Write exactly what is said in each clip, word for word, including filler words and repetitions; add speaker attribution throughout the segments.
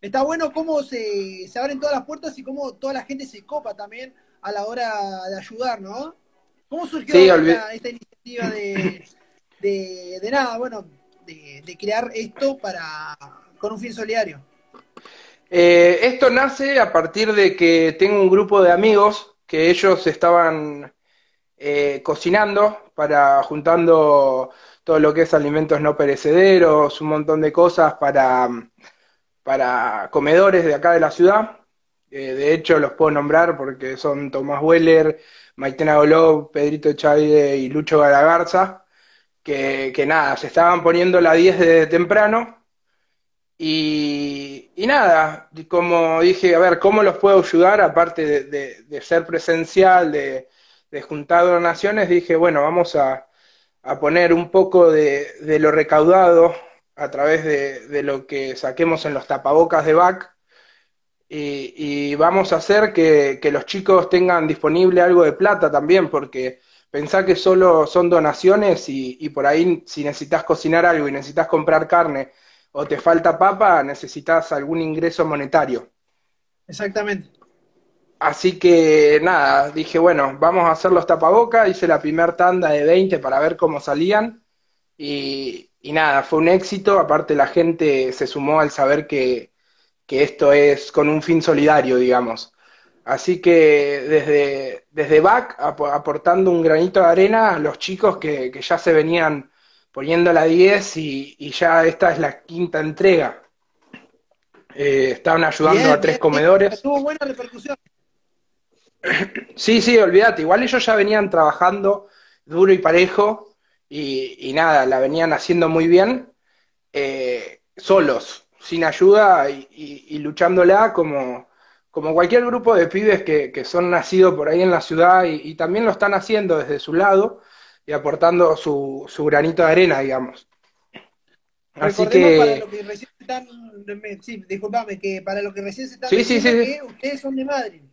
Speaker 1: Está bueno cómo se, se abren todas las puertas y cómo toda la gente se copa también a la hora de ayudar, ¿no? ¿Cómo
Speaker 2: Sí,
Speaker 1: surgió
Speaker 2: olvi-
Speaker 1: esta, esta iniciativa de, de, de nada, bueno, de, de crear esto para con un fin solidario?
Speaker 2: eh, esto nace a partir de que tengo un grupo de amigos que ellos estaban eh, cocinando para juntando todo lo que es alimentos no perecederos, un montón de cosas para, para comedores de acá de la ciudad. Eh, de hecho, los puedo nombrar porque son Tomás Weller, Maitena Golov, Pedrito Echavide y Lucho Galagarza, que, que nada, se estaban poniendo la diez de temprano. Y, y nada, como dije, a ver, ¿cómo los puedo ayudar? Aparte de, de- de ser presencial, de, de juntar donaciones, dije, bueno, vamos a, a poner un poco de, de lo recaudado a través de, de lo que saquemos en los tapabocas de B A C y, y vamos a hacer que, que los chicos tengan disponible algo de plata también, porque pensá que solo son donaciones y, y por ahí si necesitas cocinar algo y necesitas comprar carne o te falta papa, necesitas algún ingreso monetario.
Speaker 1: Exactamente.
Speaker 2: Así que nada, dije, bueno, vamos a hacer los tapabocas, hice la primer tanda de veinte para ver cómo salían y, y nada, fue un éxito, aparte la gente se sumó al saber que, que esto es con un fin solidario, digamos. Así que desde, desde B A C, ap- aportando un granito de arena a los chicos que, que ya se venían poniendo la diez y, y ya esta es la quinta entrega. Eh, estaban ayudando
Speaker 1: Bien,
Speaker 2: a tres
Speaker 1: bien, bien. O sea,
Speaker 2: comedores.
Speaker 1: tuvo buena repercusión.
Speaker 2: Sí, sí, olvídate, igual ellos ya venían trabajando duro y parejo y, y nada, la venían haciendo muy bien, eh, solos, sin ayuda y, y- y luchándola como, como cualquier grupo de pibes que, que son nacidos por ahí en la ciudad y, y también lo están haciendo desde su lado y aportando su, su granito de arena, digamos. Así
Speaker 1: Recordemos para
Speaker 2: que,
Speaker 1: lo que recién se están, sí, disculpame, que para lo que recién se están
Speaker 2: sí, sí,
Speaker 1: metiendo
Speaker 2: sí, sí,
Speaker 1: que ustedes son de Madrid.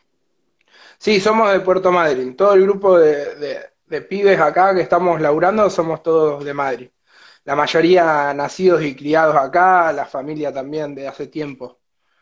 Speaker 2: sí, somos de Puerto Madryn, todo el grupo de, de, de pibes acá que estamos laburando somos todos de Madrid. La mayoría nacidos y criados acá, la familia también de hace tiempo.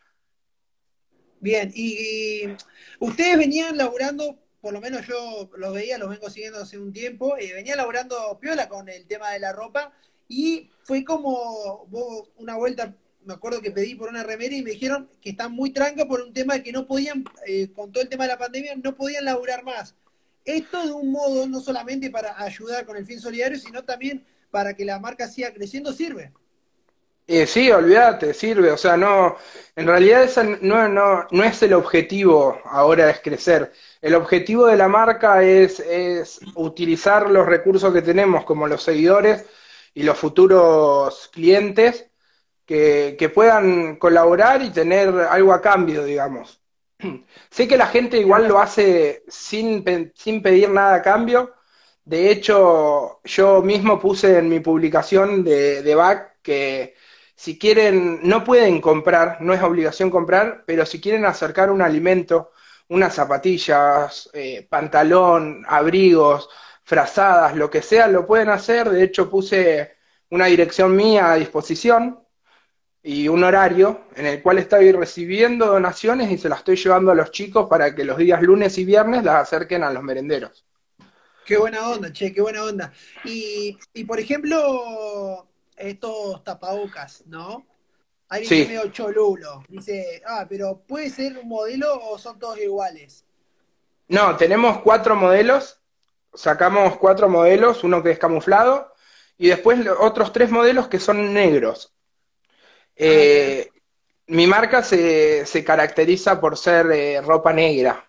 Speaker 1: Bien, y, y ustedes venían laburando, por lo menos yo los veía, los vengo siguiendo hace un tiempo, eh, venían laburando piola con el tema de la ropa y fue como vos, una vuelta, me acuerdo que pedí por una remera y me dijeron que están muy tranca por un tema de que no podían, eh, con todo el tema de la pandemia, no podían laburar más. Esto de un modo no solamente para ayudar con el fin solidario, sino también para que la marca siga creciendo, sirve.
Speaker 2: Eh, sí, olvídate, sirve, o sea, no, en realidad esa no, no, no es el objetivo ahora es crecer. El objetivo de la marca es, es utilizar los recursos que tenemos, como los seguidores y los futuros clientes, que, que puedan colaborar y tener algo a cambio, digamos. Sé que la gente
Speaker 1: Ni
Speaker 2: igual
Speaker 1: hablar.
Speaker 2: lo hace sin, pe- sin pedir nada a cambio. De hecho, yo mismo puse en mi publicación de, de B A C que si quieren, no pueden comprar, no es obligación comprar, pero si quieren acercar un alimento, unas zapatillas, eh, pantalón, abrigos, frazadas, lo que sea, lo pueden hacer. De hecho, puse una dirección mía a disposición y un horario en el cual estoy recibiendo donaciones y se las estoy llevando a los chicos para que los días lunes y viernes las acerquen a los merenderos.
Speaker 1: Qué buena onda, che, qué buena onda. Y, y por ejemplo, estos tapabocas, ¿no? Alguien que es
Speaker 2: Sí,
Speaker 1: medio cholulo, dice, ah, pero ¿puede ser un modelo o son todos iguales?
Speaker 2: no, tenemos cuatro modelos, sacamos cuatro modelos, uno que es camuflado y después otros tres modelos que son negros.
Speaker 1: Ah, bien.
Speaker 2: Eh, Mi marca se, se caracteriza por ser eh, ropa negra.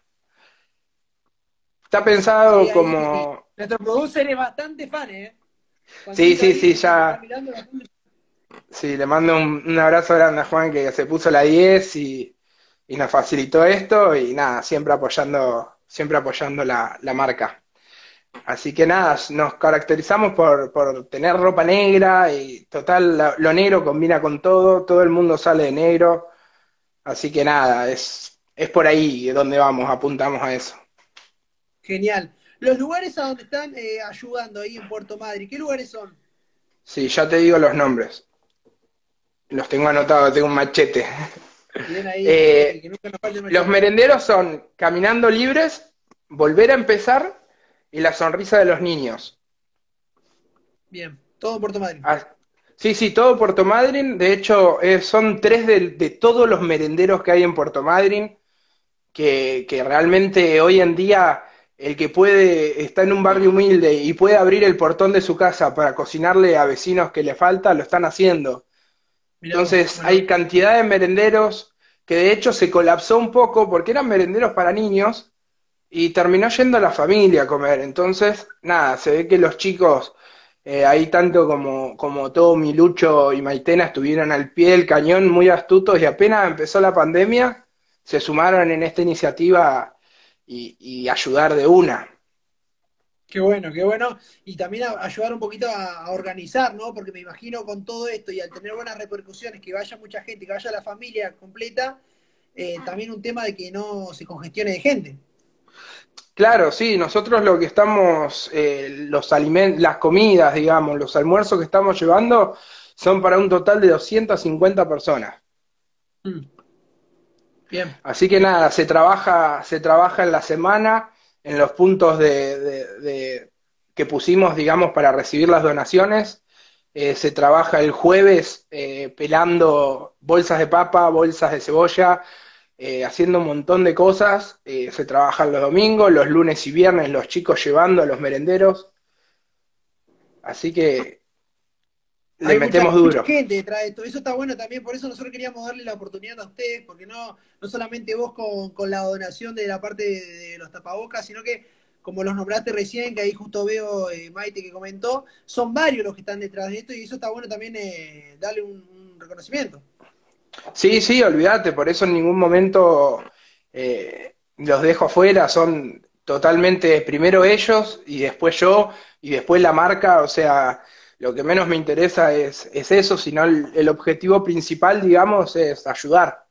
Speaker 2: Está
Speaker 1: Sí,
Speaker 2: pensado
Speaker 1: ahí.
Speaker 2: como...
Speaker 1: Nuestro producer es bastante fan, ¿eh?
Speaker 2: Sí,
Speaker 1: Juancito
Speaker 2: sí, sí,
Speaker 1: ahí, que me está
Speaker 2: ya...
Speaker 1: mirando bastante.
Speaker 2: Sí, le mando un, un abrazo grande a Juan que se puso la diez y, y nos facilitó esto y nada, siempre apoyando, siempre apoyando la, la marca. Así que nada, nos caracterizamos por, por tener ropa negra y total, la- lo negro combina con todo, todo el mundo sale de negro, así que nada, es, es por ahí donde vamos, apuntamos a eso.
Speaker 1: Genial. Los lugares a donde están eh, ayudando ahí en Puerto Madrid, ¿qué lugares son?
Speaker 2: Sí, ya te digo los nombres. Los tengo anotados, tengo un machete.
Speaker 1: Bien ahí, que,
Speaker 2: Eh,
Speaker 1: que nunca nos falte el
Speaker 2: los
Speaker 1: machete.
Speaker 2: merenderos son caminando libres, volver a empezar y la sonrisa de los niños.
Speaker 1: Bien, todo en Puerto Madryn.
Speaker 2: Ah, sí, sí, todo Puerto Madryn. De hecho, eh, son tres de, de todos los merenderos que hay en Puerto Madryn, que, que realmente hoy en día el que puede, está en un barrio humilde y puede abrir el portón de su casa para cocinarle a vecinos que le falta, lo están haciendo.
Speaker 1: Mirá vos.
Speaker 2: Entonces
Speaker 1: Bueno,
Speaker 2: hay cantidad de merenderos que de hecho se colapsó un poco porque eran merenderos para niños y terminó yendo la familia a comer. Entonces, nada, se ve que los chicos, eh, ahí tanto como, como todo Milucho y Maitena estuvieron al pie del cañón muy astutos y apenas empezó la pandemia, se sumaron en esta iniciativa y, y ayudar de una.
Speaker 1: qué bueno, qué bueno. Y también a- ayudar un poquito a, a organizar, ¿no? Porque me imagino con todo esto y al tener buenas repercusiones, que vaya mucha gente, que vaya la familia completa, eh, también un tema de que no se congestione de gente.
Speaker 2: Claro, sí, nosotros lo que estamos, eh, los alimentos, las comidas, digamos, los almuerzos que estamos llevando son para un total de doscientas cincuenta personas.
Speaker 1: Mm, bien.
Speaker 2: Así que nada, se trabaja, se trabaja en la semana, en los puntos de, de- de- que pusimos, digamos, para recibir las donaciones. Eh, se trabaja el jueves eh, pelando bolsas de papa, bolsas de cebolla, eh, haciendo un montón de cosas. Eh, se trabajan los domingos, los lunes y viernes, los chicos llevando a los merenderos. Así que le
Speaker 1: Hay mucha,
Speaker 2: metemos
Speaker 1: mucha
Speaker 2: duro.
Speaker 1: gente detrás de esto. Eso está bueno también, por eso nosotros queríamos darle la oportunidad a ustedes, porque no, no solamente vos con, con la donación de la parte de, de los tapabocas, sino que, como los nombraste recién, que ahí justo veo eh, Maite que comentó, son varios los que están detrás de esto y eso está bueno también eh, darle un, un reconocimiento.
Speaker 2: Sí, sí, olvídate, por eso en ningún momento eh, los dejo afuera, son totalmente primero ellos y después yo y después la marca, o sea, lo que menos me interesa es, es eso, sino el, el objetivo principal, digamos, es ayudar.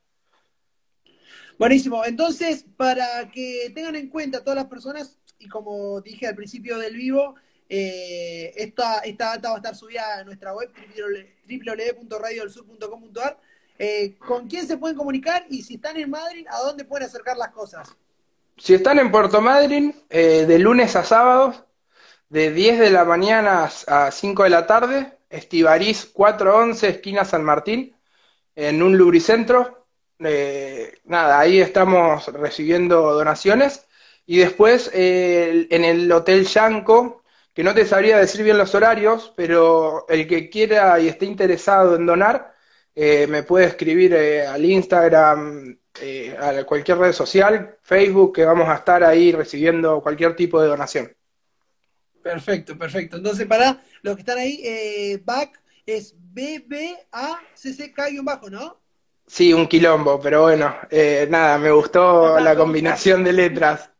Speaker 1: Buenísimo. Entonces, para que tengan en cuenta todas las personas, y como dije al principio del vivo, eh, esta, esta data va a estar subida a nuestra web w w w punto radio del sur punto com punto a r. Eh, ¿Con quién se pueden comunicar? Y si están en Madrid, ¿a dónde pueden acercar las cosas?
Speaker 2: Si están en Puerto Madryn, eh, de lunes a sábados, de diez de la mañana a cinco de la tarde, Estivariz cuatrocientos once, esquina San Martín, en un lubricentro. Eh, nada, ahí estamos recibiendo donaciones. Y después eh, en el Hotel Yanco, que no te sabría decir bien los horarios, pero el que quiera y esté interesado en donar, eh, me puede escribir eh, al Instagram, eh, a cualquier red social, Facebook, que vamos a estar ahí recibiendo cualquier tipo de donación.
Speaker 1: Perfecto, perfecto. Entonces, para los que están ahí, eh, back es B B A C C K-bajo, ¿no?
Speaker 2: Sí, un quilombo, pero bueno, eh, nada, me
Speaker 1: Ya
Speaker 2: gustó
Speaker 1: está,
Speaker 2: la
Speaker 1: todo usable.
Speaker 2: combinación de letras.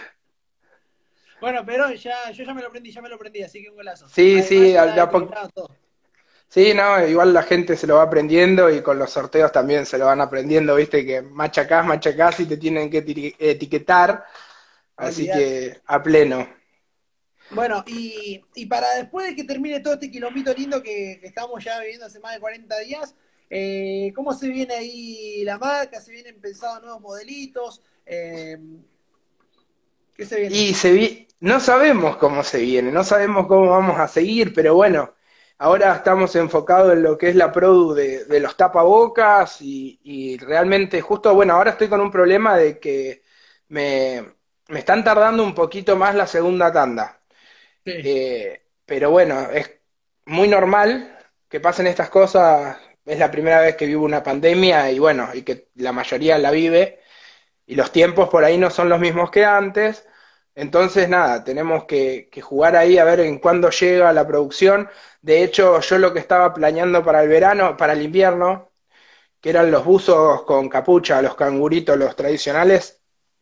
Speaker 1: Bueno, pero ya, yo ya me lo aprendí, ya me lo aprendí, así que un golazo.
Speaker 2: Sí,
Speaker 1: Además
Speaker 2: sí,
Speaker 1: ya
Speaker 2: de
Speaker 1: está
Speaker 2: a po-
Speaker 1: etiquetado todo.
Speaker 2: sí, no, igual la gente se lo va aprendiendo y con los sorteos también se lo van aprendiendo, viste que machacás, machacás y te tienen que eti- etiquetar, así
Speaker 1: Olvídate.
Speaker 2: que a pleno.
Speaker 1: Bueno, y, y para después de que termine todo este quilombito lindo que, que estamos ya viviendo hace más de cuarenta días, eh, ¿cómo se viene ahí la marca? ¿Se vienen pensados nuevos modelitos? Eh, ¿qué se viene?
Speaker 2: Y se vi- no sabemos cómo se viene, no sabemos cómo vamos a seguir, pero bueno, ahora estamos enfocados en lo que es la produ de, de los tapabocas y, y realmente justo, bueno, ahora estoy con un problema de que me, me están tardando un poquito más la segunda tanda.
Speaker 1: Sí.
Speaker 2: Eh, pero bueno, es muy normal que pasen estas cosas, es la primera vez que vivo una pandemia y bueno, y que la mayoría la vive y los tiempos por ahí no son los mismos que antes. Entonces, nada, tenemos que, que jugar ahí a ver en cuándo llega la producción. De hecho, yo lo que estaba planeando para el verano, para el invierno, que eran los buzos con capucha, los canguritos, los tradicionales,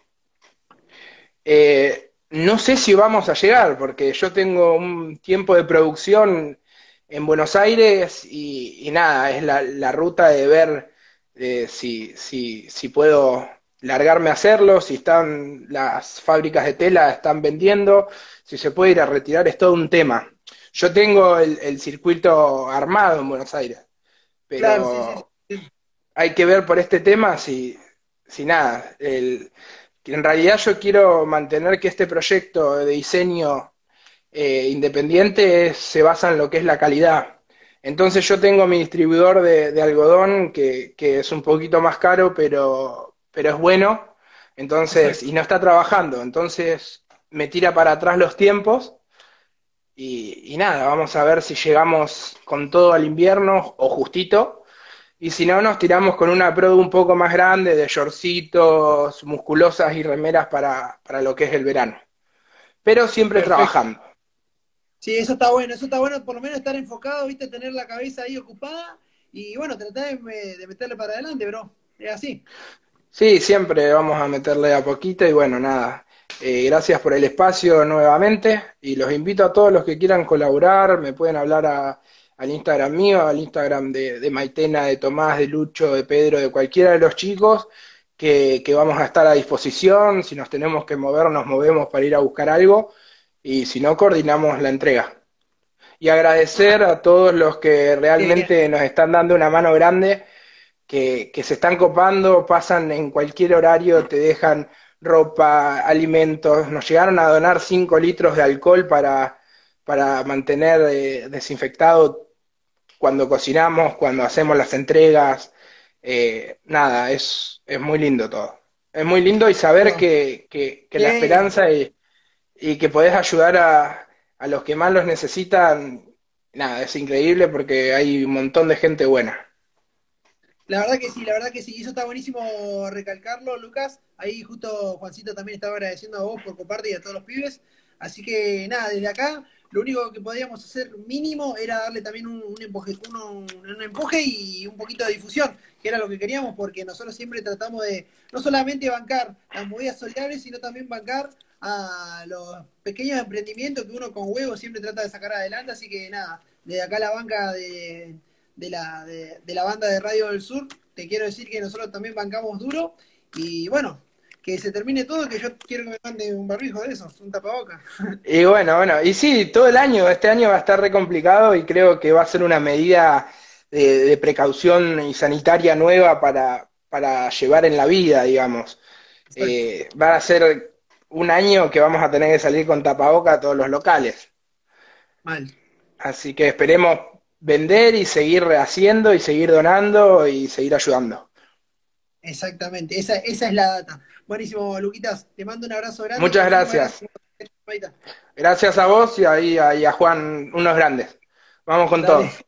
Speaker 2: eh, no sé si vamos a llegar, porque yo tengo un tiempo de producción en Buenos Aires y, y nada, es la, la ruta de ver eh, si, si, si puedo largarme a hacerlo, si están las fábricas de tela están vendiendo, si se puede ir a retirar, es todo un tema. Yo tengo el, el circuito armado en Buenos Aires,
Speaker 1: Claro, sí, sí,
Speaker 2: pero
Speaker 1: sí.
Speaker 2: hay que ver por este tema si, si nada, el, que en realidad yo quiero mantener que este proyecto de diseño eh, independiente es- se basa en lo que es la calidad. Entonces yo tengo mi distribuidor de, de algodón que, que es un poquito más caro, pero, pero es bueno, entonces, y
Speaker 1: Exacto.
Speaker 2: no está trabajando, entonces me tira para atrás los tiempos y, y nada, vamos a ver si llegamos con todo al invierno o justito. Y si no, nos tiramos con una produ un poco más grande de shortcitos, musculosas y remeras para, para lo que es el verano. Pero siempre
Speaker 1: Perfecto.
Speaker 2: trabajando.
Speaker 1: Sí, eso está bueno, eso está bueno, por lo menos estar enfocado, viste, tener la cabeza ahí ocupada y bueno, tratar de, me- de meterle para adelante, bro. Es así.
Speaker 2: Sí, siempre vamos a meterle a poquito y bueno, nada. Eh, gracias por el espacio nuevamente y los invito a todos los que quieran colaborar, me pueden hablar a- al Instagram mío, al Instagram de, de Maitena, de Tomás, de Lucho, de Pedro, de cualquiera de los chicos, que, que vamos a estar a disposición, si nos tenemos que mover, nos movemos para ir a buscar algo y si no, coordinamos la entrega. Y agradecer a todos los que
Speaker 1: Qué bien.
Speaker 2: realmente nos están dando una mano grande que, que se están copando, pasan en cualquier horario, te dejan ropa, alimentos. Nos llegaron a donar cinco litros de alcohol para, para mantener eh, desinfectado cuando cocinamos, cuando hacemos las entregas. Eh, nada, es, es muy lindo todo. Es muy lindo y saber
Speaker 1: No.
Speaker 2: que, que, que la
Speaker 1: Sí,
Speaker 2: esperanza y, y que podés ayudar a, a los que más los necesitan, nada, es increíble porque hay un montón de gente buena.
Speaker 1: la verdad que sí, la verdad que sí. Y eso está buenísimo recalcarlo, Lucas. Ahí justo Juancito también estaba agradeciendo a vos por coparte y a todos los pibes. Así que nada, desde acá lo único que podíamos hacer mínimo era darle también un, un empuje, uno- un, un empuje y un poquito de difusión, que era lo que queríamos, porque nosotros siempre tratamos de no solamente bancar las movidas solidarias, sino también bancar a los pequeños emprendimientos que uno con huevos siempre trata de sacar adelante. Así que nada, desde acá la banca de de la, de, de la banda de Radio del Sur, te quiero decir que nosotros también bancamos duro y bueno, que se termine todo, que yo quiero que me mande un barbijo de esos, un tapaboca.
Speaker 2: Y bueno, bueno, y sí, todo el año, este año va a estar re complicado y creo que va a ser una medida de, de precaución y sanitaria nueva para, para llevar en la vida, digamos.
Speaker 1: Exacto.
Speaker 2: Eh, va a ser un año que vamos a tener que salir con tapaboca a todos los locales.
Speaker 1: Mal.
Speaker 2: Así que esperemos vender y seguir rehaciendo y seguir donando y seguir ayudando.
Speaker 1: Exactamente, esa, esa es la data. Buenísimo, Luquitas, te mando un abrazo grande y
Speaker 2: Muchas
Speaker 1: muchísimas
Speaker 2: gracias.
Speaker 1: gracias. Por...
Speaker 2: Gracias a vos y a, y a y a Juan, unos grandes. Vamos con
Speaker 1: Dale.
Speaker 2: todo.